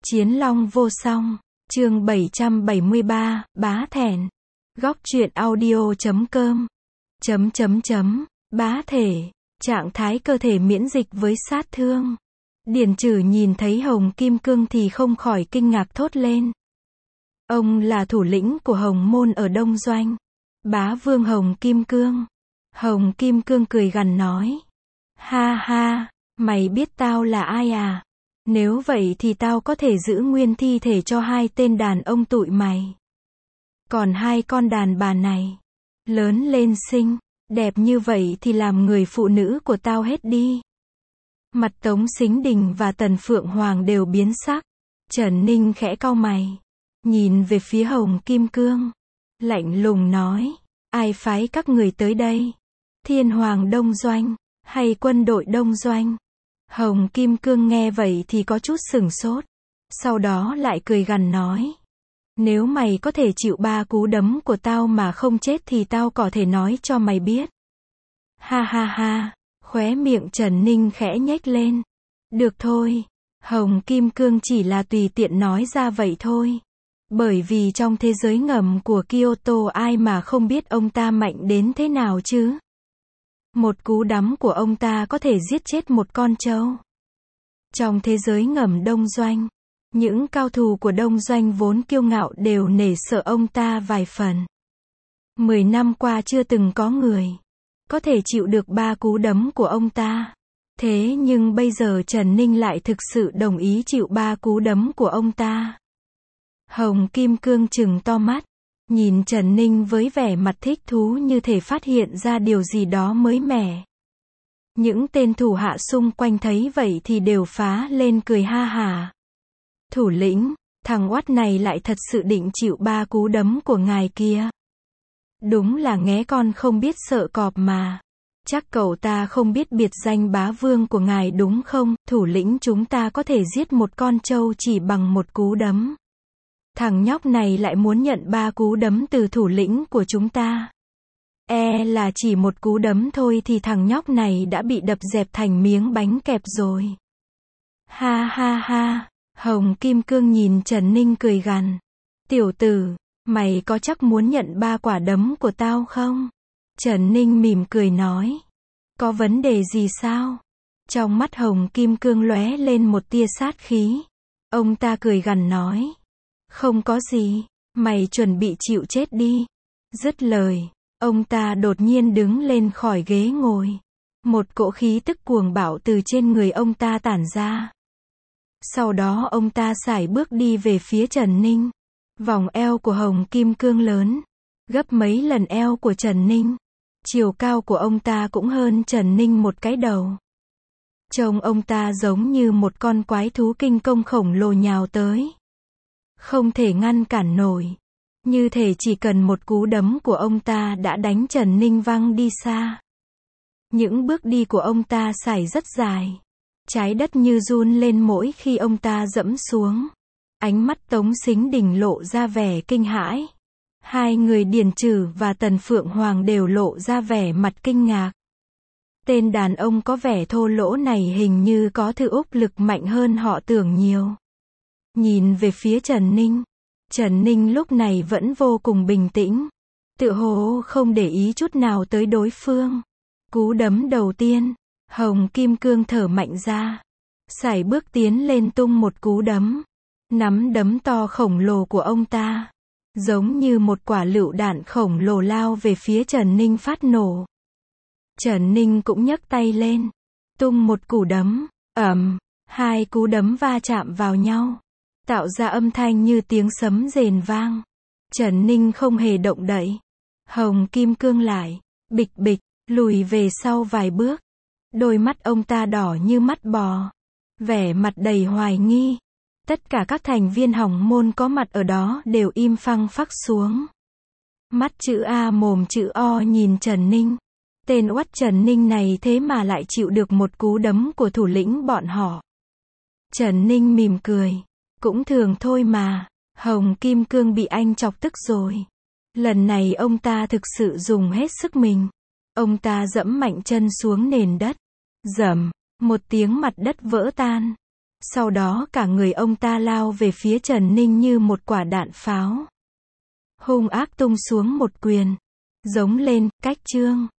Chiến Long vô song, chương 773, bá thẹn. Góc truyện audio.com. Bá thể, trạng thái cơ thể miễn dịch với sát thương. Điền Trừ nhìn thấy Hồng Kim Cương thì không khỏi kinh ngạc thốt lên. Ông là thủ lĩnh của Hồng Môn ở Đông Doanh. Bá vương Hồng Kim Cương. Hồng Kim Cương cười gằn nói. Ha ha, mày biết tao là ai à? Nếu vậy thì tao có thể giữ nguyên thi thể cho hai tên đàn ông tụi mày. Còn hai con đàn bà này, lớn lên xinh, đẹp như vậy thì làm người phụ nữ của tao hết đi. Mặt Tống Sính Đình và Tần Phượng Hoàng đều biến sắc. Trần Ninh khẽ cau mày, nhìn về phía Hồng Kim Cương, lạnh lùng nói, ai phái các người tới đây? Thiên Hoàng Đông Doanh, hay quân đội Đông Doanh? Hồng Kim Cương nghe vậy thì có chút sửng sốt, sau đó lại cười gằn nói, nếu mày có thể chịu 3 cú đấm của tao mà không chết thì tao có thể nói cho mày biết. Ha ha ha, khóe miệng Trần Ninh khẽ nhếch lên. Được thôi, Hồng Kim Cương chỉ là tùy tiện nói ra vậy thôi. Bởi vì trong thế giới ngầm của Kyoto ai mà không biết ông ta mạnh đến thế nào chứ. Một cú đấm của ông ta có thể giết chết một con trâu. Trong thế giới ngầm Đông Doanh, những cao thủ của Đông Doanh vốn kiêu ngạo đều nể sợ ông ta vài phần. 10 năm qua chưa từng có người có thể chịu được 3 cú đấm của ông ta. Thế nhưng bây giờ Trần Ninh lại thực sự đồng ý chịu 3 cú đấm của ông ta. Hồng Kim Cương trừng to mắt, nhìn Trần Ninh với vẻ mặt thích thú như thể phát hiện ra điều gì đó mới mẻ. Những tên thủ hạ xung quanh thấy vậy thì đều phá lên cười ha hả. Thủ lĩnh, thằng oắt này lại thật sự định chịu 3 cú đấm của ngài kia. Đúng là nghé con không biết sợ cọp mà. Chắc cậu ta không biết biệt danh bá vương của ngài đúng không? Thủ lĩnh chúng ta có thể giết một con trâu chỉ bằng một cú đấm. Thằng nhóc này lại muốn nhận 3 cú đấm từ thủ lĩnh của chúng ta. Là chỉ một cú đấm thôi thì thằng nhóc này đã bị đập dẹp thành miếng bánh kẹp rồi. Ha ha ha, Hồng Kim Cương nhìn Trần Ninh cười gằn. Tiểu tử, mày có chắc muốn nhận 3 quả đấm của tao không? Trần Ninh mỉm cười nói. Có vấn đề gì sao? Trong mắt Hồng Kim Cương lóe lên một tia sát khí. Ông ta cười gằn nói. Không có gì, mày chuẩn bị chịu chết đi. Dứt lời, ông ta đột nhiên đứng lên khỏi ghế ngồi. Một cỗ khí tức cuồng bạo từ trên người ông ta tản ra. Sau đó ông ta sải bước đi về phía Trần Ninh. Vòng eo của Hồng Kim Cương lớn, gấp mấy lần eo của Trần Ninh. Chiều cao của ông ta cũng hơn Trần Ninh một cái đầu. Trông ông ta giống như một con quái thú kinh công khổng lồ nhào tới. Không thể ngăn cản nổi. Như thể chỉ cần một cú đấm của ông ta đã đánh Trần Ninh văng đi xa. Những bước đi của ông ta sải rất dài. Trái đất như run lên mỗi khi ông ta dẫm xuống. Ánh mắt Tống Sính Đình lộ ra vẻ kinh hãi. Hai người Điền Trừ và Tần Phượng Hoàng đều lộ ra vẻ mặt kinh ngạc. Tên đàn ông có vẻ thô lỗ này hình như có thứ úp lực mạnh hơn họ tưởng nhiều. Nhìn về phía Trần Ninh. Trần Ninh lúc này vẫn vô cùng bình tĩnh. Tựa hồ không để ý chút nào tới đối phương. Cú đấm đầu tiên, Hồng Kim Cương thở mạnh ra. Sải bước tiến lên tung một cú đấm. Nắm đấm to khổng lồ của ông ta, giống như một quả lựu đạn khổng lồ lao về phía Trần Ninh phát nổ. Trần Ninh cũng nhấc tay lên, tung một cú đấm, hai cú đấm va chạm vào nhau, tạo ra âm thanh như tiếng sấm rền vang. Trần Ninh không hề động đậy. Hồng Kim Cương lại, bịch bịch, lùi về sau vài bước. Đôi mắt ông ta đỏ như mắt bò, vẻ mặt đầy hoài nghi. Tất cả các thành viên Hồng Môn có mặt ở đó đều im phăng phắc xuống. Mắt chữ A mồm chữ O nhìn Trần Ninh. Tên oắt Trần Ninh này thế mà lại chịu được một cú đấm của thủ lĩnh bọn họ. Trần Ninh mỉm cười. Cũng thường thôi mà. Hồng Kim Cương bị anh chọc tức rồi. Lần này ông ta thực sự dùng hết sức mình. Ông ta dẫm mạnh chân xuống nền đất. Rầm, một tiếng mặt đất vỡ tan. Sau đó cả người ông ta lao về phía Trần Ninh như một quả đạn pháo. Hung ác tung xuống một quyền. Giống lên, cách Trương